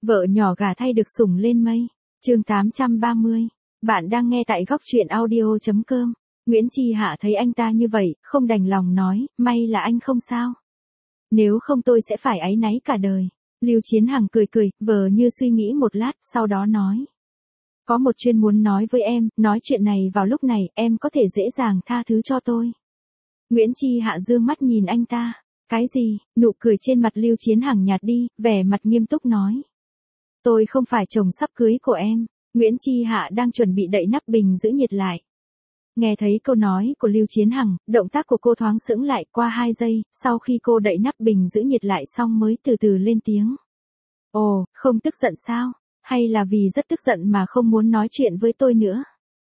Vợ nhỏ gả thay được sủng lên mây. Chương 830. Bạn đang nghe tại góc truyện audio.com. Nguyễn Chi Hạ thấy anh ta như vậy, không đành lòng nói, may là anh không sao. Nếu không tôi sẽ phải áy náy cả đời. Lưu Chiến Hằng cười cười, vờ như suy nghĩ một lát, sau đó nói. Có một chuyện muốn nói với em, nói chuyện này vào lúc này, em có thể dễ dàng tha thứ cho tôi. Nguyễn Chi Hạ dương mắt nhìn anh ta. Cái gì? Nụ cười trên mặt Lưu Chiến Hằng nhạt đi, vẻ mặt nghiêm túc nói. Tôi không phải chồng sắp cưới của em. Nguyễn Chi Hạ đang chuẩn bị đậy nắp bình giữ nhiệt lại. Nghe thấy câu nói của Lưu Chiến Hằng, động tác của cô thoáng sững lại qua 2 giây, sau khi cô đậy nắp bình giữ nhiệt lại xong mới từ từ lên tiếng. Ồ, không tức giận sao? Hay là vì rất tức giận mà không muốn nói chuyện với tôi nữa?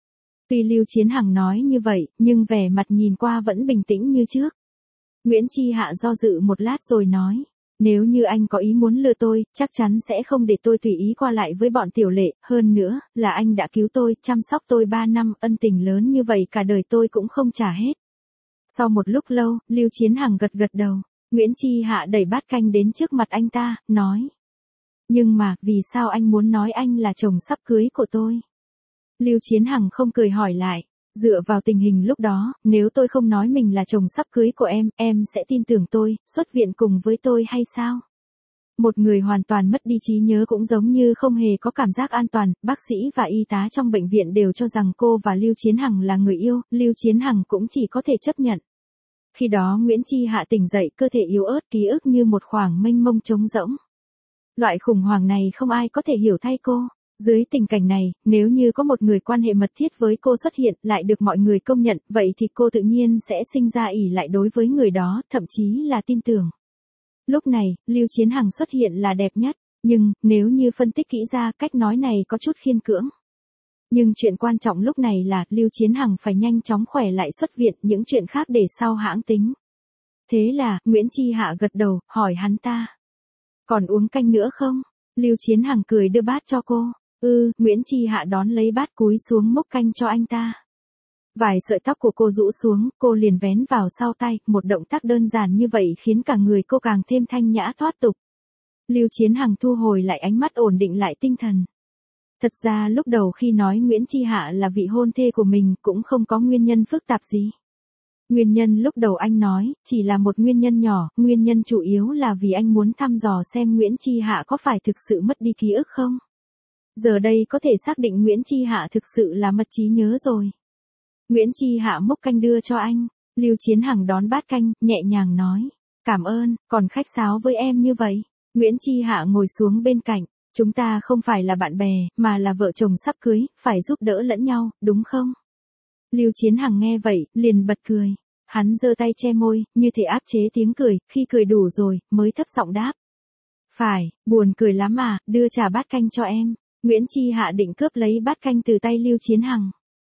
Tuy Lưu Chiến Hằng nói như vậy, nhưng vẻ mặt nhìn qua vẫn bình tĩnh như trước. Nguyễn Chi Hạ do dự một lát rồi nói. Nếu như anh có ý muốn lừa tôi, chắc chắn sẽ không để tôi tùy ý qua lại với bọn Tiểu Lệ, hơn nữa, là anh đã cứu tôi, chăm sóc tôi 3 năm, ân tình lớn như vậy cả đời tôi cũng không trả hết. Sau một lúc lâu, Lưu Chiến Hằng gật gật đầu, Nguyễn Chi Hạ đẩy bát canh đến trước mặt anh ta, nói. Nhưng mà, vì sao anh muốn nói anh là chồng sắp cưới của tôi? Lưu Chiến Hằng không cười hỏi lại. Dựa vào tình hình lúc đó, nếu tôi không nói mình là chồng sắp cưới của em sẽ tin tưởng tôi, xuất viện cùng với tôi hay sao? Một người hoàn toàn mất đi trí nhớ cũng giống như không hề có cảm giác an toàn, bác sĩ và y tá trong bệnh viện đều cho rằng cô và Lưu Chiến Hằng là người yêu, Lưu Chiến Hằng cũng chỉ có thể chấp nhận. Khi đó Nguyễn Chi Hạ tỉnh dậy, cơ thể yếu ớt, ký ức như một khoảng mênh mông trống rỗng. Loại khủng hoảng này không ai có thể hiểu thay cô. Dưới tình cảnh này, nếu như có một người quan hệ mật thiết với cô xuất hiện lại được mọi người công nhận, vậy thì cô tự nhiên sẽ sinh ra ỷ lại đối với người đó, thậm chí là tin tưởng. Lúc này, Lưu Chiến Hằng xuất hiện là đẹp nhất, nhưng, nếu như phân tích kỹ ra, cách nói này có chút khiên cưỡng. Nhưng chuyện quan trọng lúc này là, Lưu Chiến Hằng phải nhanh chóng khỏe lại xuất viện, những chuyện khác để sau hãng tính. Thế là, Nguyễn Chi Hạ gật đầu, hỏi hắn ta. Còn uống canh nữa không? Lưu Chiến Hằng cười đưa bát cho cô. Nguyễn Chi Hạ đón lấy bát cúi xuống múc canh cho anh ta. Vài sợi tóc của cô rũ xuống, cô liền vén vào sau tay, một động tác đơn giản như vậy khiến cả người cô càng thêm thanh nhã thoát tục. Lưu Chiến Hằng thu hồi lại ánh mắt, ổn định lại tinh thần. Thật ra lúc đầu khi nói Nguyễn Chi Hạ là vị hôn thê của mình cũng không có nguyên nhân phức tạp gì. Nguyên nhân lúc đầu anh nói, chỉ là một nguyên nhân nhỏ, nguyên nhân chủ yếu là vì anh muốn thăm dò xem Nguyễn Chi Hạ có phải thực sự mất đi ký ức không. Giờ đây có thể xác định Nguyễn Chi Hạ thực sự là mất trí nhớ rồi. Nguyễn Chi Hạ múc canh đưa cho anh, Lưu Chiến Hằng đón bát canh, nhẹ nhàng nói. Cảm ơn, còn khách sáo với em như vậy. Nguyễn Chi Hạ ngồi xuống bên cạnh, chúng ta không phải là bạn bè, mà là vợ chồng sắp cưới, phải giúp đỡ lẫn nhau, đúng không? Lưu Chiến Hằng nghe vậy, liền bật cười. Hắn giơ tay che môi, như thể áp chế tiếng cười, khi cười đủ rồi, mới thấp giọng đáp. Phải, buồn cười lắm à, đưa trà bát canh cho em. Nguyễn Chi Hạ định cướp lấy bát canh từ tay Lưu Chiến Hằng.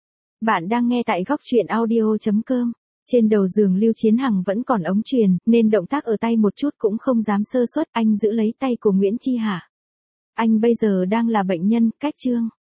Bạn đang nghe tại góc truyện audio.com. Trên đầu giường Lưu Chiến Hằng vẫn còn ống truyền, nên động tác ở tay một chút cũng không dám sơ suất, anh giữ lấy tay của Nguyễn Chi Hạ. Anh bây giờ đang là bệnh nhân, cách chương.